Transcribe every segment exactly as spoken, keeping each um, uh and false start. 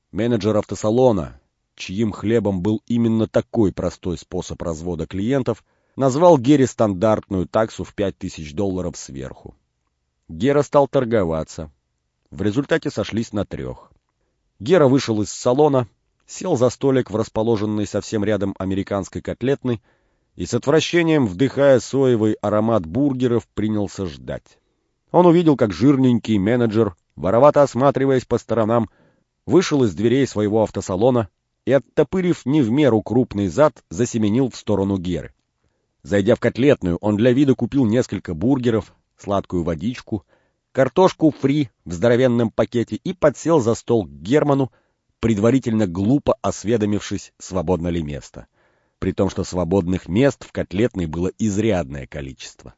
Менеджер автосалона, чьим хлебом был именно такой простой способ развода клиентов, назвал Гере стандартную таксу в пять тысяч долларов сверху. Гера стал торговаться. В результате сошлись на трех. Гера вышел из салона, сел за столик в расположенной совсем рядом американской котлетной и с отвращением, вдыхая соевый аромат бургеров, принялся ждать. Он увидел, как жирненький менеджер, воровато осматриваясь по сторонам, вышел из дверей своего автосалона и, оттопырив не в меру крупный зад, засеменил в сторону Геры. Зайдя в котлетную, он для вида купил несколько бургеров, сладкую водичку, картошку фри в здоровенном пакете и подсел за стол к Герману, предварительно глупо осведомившись, свободно ли место, при том, что свободных мест в котлетной было изрядное количество.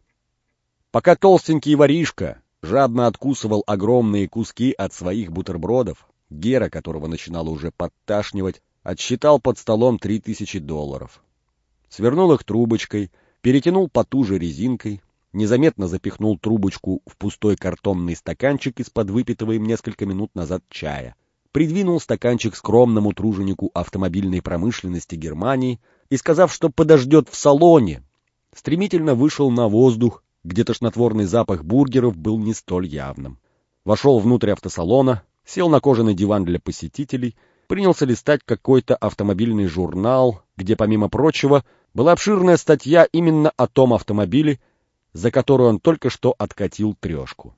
Пока толстенький воришка жадно откусывал огромные куски от своих бутербродов, Гера, которого начинало уже подташнивать, отсчитал под столом три тысячи долларов. Свернул их трубочкой, перетянул потуже резинкой, незаметно запихнул трубочку в пустой картонный стаканчик из-под выпитого им несколько минут назад чая, придвинул стаканчик скромному труженику автомобильной промышленности Германии и, сказав, что подождет в салоне, стремительно вышел на воздух, где тошнотворный запах бургеров был не столь явным. Вошел внутрь автосалона, сел на кожаный диван для посетителей, принялся листать какой-то автомобильный журнал, где, помимо прочего, была обширная статья именно о том автомобиле, за который он только что откатил трешку.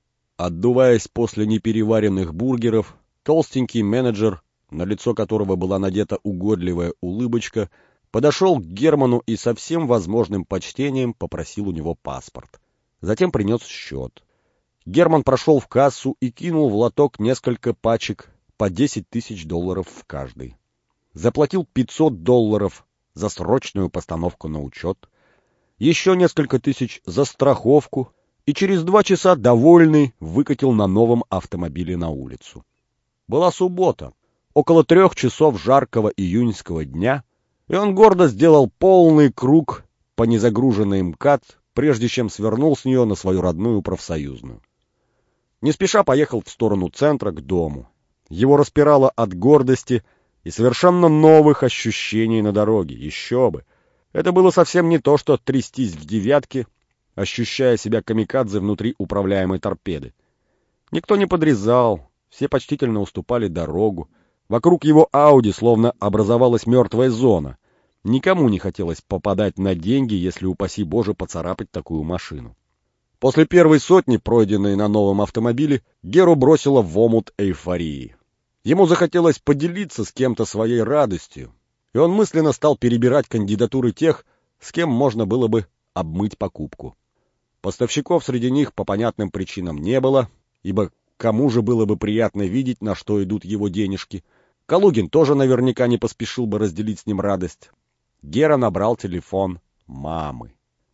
Отдуваясь после непереваренных бургеров, толстенький менеджер, на лицо которого была надета угодливая улыбочка, подошел к Герману и со всем возможным почтением попросил у него паспорт. Затем принес счет. Герман прошел в кассу и кинул в лоток несколько пачек по десять тысяч долларов в каждой. Заплатил пятьсот долларов за срочную постановку на учет, еще несколько тысяч за страховку и через два часа, довольный, выкатил на новом автомобиле на улицу. Была суббота, около трех часов жаркого июньского дня, и он гордо сделал полный круг по незагруженной МКАД, прежде чем свернул с нее на свою родную профсоюзную. Не спеша поехал в сторону центра к дому. Его распирало от гордости и совершенно новых ощущений на дороге. Еще бы! Это было совсем не то, что трястись в девятке, ощущая себя камикадзе внутри управляемой торпеды. Никто не подрезал, все почтительно уступали дорогу. Вокруг его Ауди словно образовалась мертвая зона. Никому не хотелось попадать на деньги, если, упаси Боже, поцарапать такую машину. После первой сотни, пройденной на новом автомобиле, Геру бросило в омут эйфории. Ему захотелось поделиться с кем-то своей радостью, и он мысленно стал перебирать кандидатуры тех, с кем можно было бы обмыть покупку. Поставщиков среди них по понятным причинам не было, ибо кому же было бы приятно видеть, на что идут его денежки. Калугин тоже наверняка не поспешил бы разделить с ним радость. Гера набрал телефон мамы.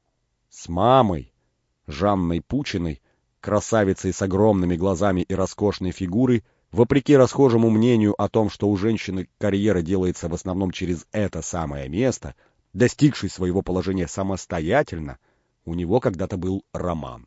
С мамой, Жанной Пучиной, красавицей с огромными глазами и роскошной фигурой, вопреки расхожему мнению о том, что у женщины карьера делается в основном через это самое место, достигшей своего положения самостоятельно, у него когда-то был роман.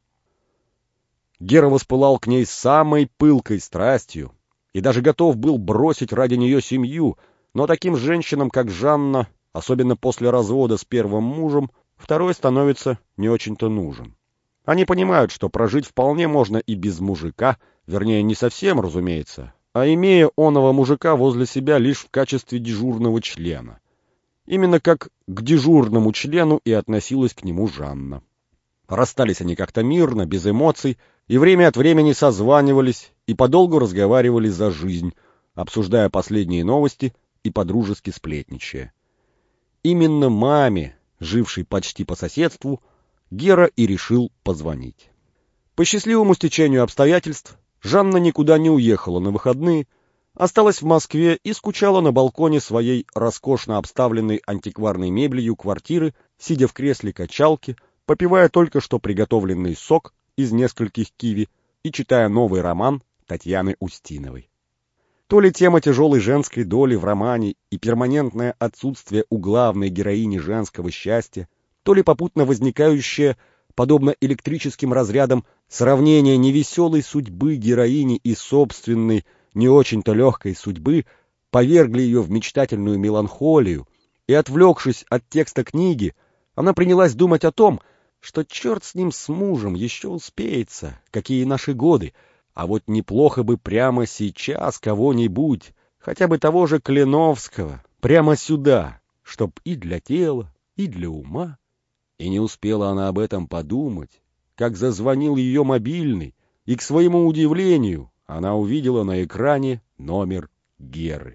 Гера воспылал к ней самой пылкой страстью и даже готов был бросить ради нее семью, но таким женщинам, как Жанна, особенно после развода с первым мужем, второй становится не очень-то нужен. Они понимают, что прожить вполне можно и без мужика, вернее, не совсем, разумеется, а имея оного мужика возле себя лишь в качестве дежурного члена. Именно как к дежурному члену и относилась к нему Жанна. Расстались они как-то мирно, без эмоций, и время от времени созванивались и подолгу разговаривали за жизнь, обсуждая последние новости и подружески сплетничая. Именно маме, жившей почти по соседству, Гера и решил позвонить. По счастливому стечению обстоятельств Жанна никуда не уехала на выходные, осталась в Москве и скучала на балконе своей роскошно обставленной антикварной мебелью квартиры, сидя в кресле качалки, попивая только что приготовленный сок из нескольких киви и читая новый роман Татьяны Устиновой. То ли тема тяжелой женской доли в романе и перманентное отсутствие у главной героини женского счастья, то ли попутно возникающее, подобно электрическим разрядам, сравнение невеселой судьбы героини и собственной, не очень-то легкой судьбы повергли ее в мечтательную меланхолию, и, отвлекшись от текста книги, она принялась думать о том, что черт с ним, с мужем, еще успеется, какие наши годы, а вот неплохо бы прямо сейчас кого-нибудь, хотя бы того же Кленовского, прямо сюда, чтоб и для тела, и для ума. И не успела она об этом подумать, как зазвонил ее мобильный, и, к своему удивлению, она увидела на экране номер Геры.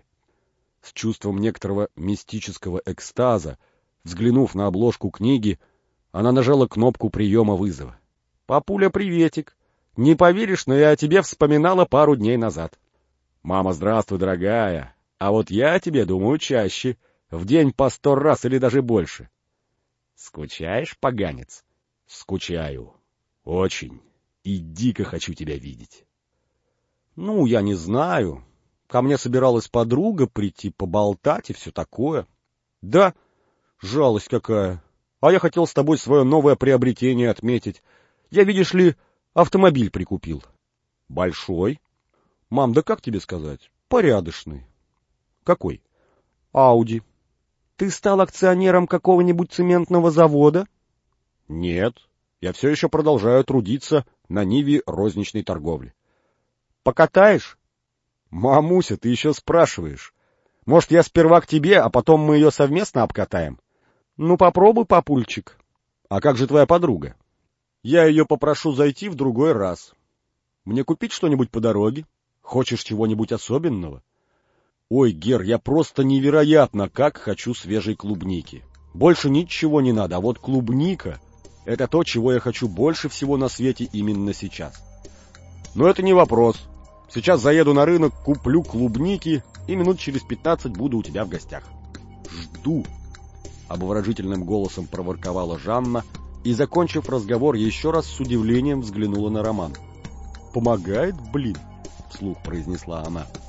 С чувством некоторого мистического экстаза, взглянув на обложку книги, она нажала кнопку приема вызова. «Папуля, приветик! Не поверишь, но я о тебе вспоминала пару дней назад». «Мама, здравствуй, дорогая! А вот я о тебе думаю чаще, в день по сто раз или даже больше». «Скучаешь, поганец?» «Скучаю. Очень. И дико хочу тебя видеть». «Ну, я не знаю. Ко мне собиралась подруга прийти поболтать и все такое». «Да, жалость какая. А я хотел с тобой свое новое приобретение отметить. Я, видишь ли, автомобиль прикупил». «Большой?» «Мам, да как тебе сказать? Порядочный». «Какой?» «Ауди». «Ты стал акционером какого-нибудь цементного завода?» «Нет, я все еще продолжаю трудиться на ниве розничной торговли». «Покатаешь?» «Мамуся, ты еще спрашиваешь. Может, я сперва к тебе, а потом мы ее совместно обкатаем?» «Ну, попробуй, папульчик». «А как же твоя подруга?» «Я ее попрошу зайти в другой раз. Мне купить что-нибудь по дороге? Хочешь чего-нибудь особенного?» «Ой, Гер, я просто невероятно как хочу свежей клубники. Больше ничего не надо, а вот клубника — это то, чего я хочу больше всего на свете именно сейчас. Но это не вопрос. Сейчас заеду на рынок, куплю клубники, и минут через пятнадцать буду у тебя в гостях». «Жду», — обворожительным голосом проворковала Жанна и, закончив разговор, еще раз с удивлением взглянула на Роман. «Помогает, блин», — вслух произнесла она.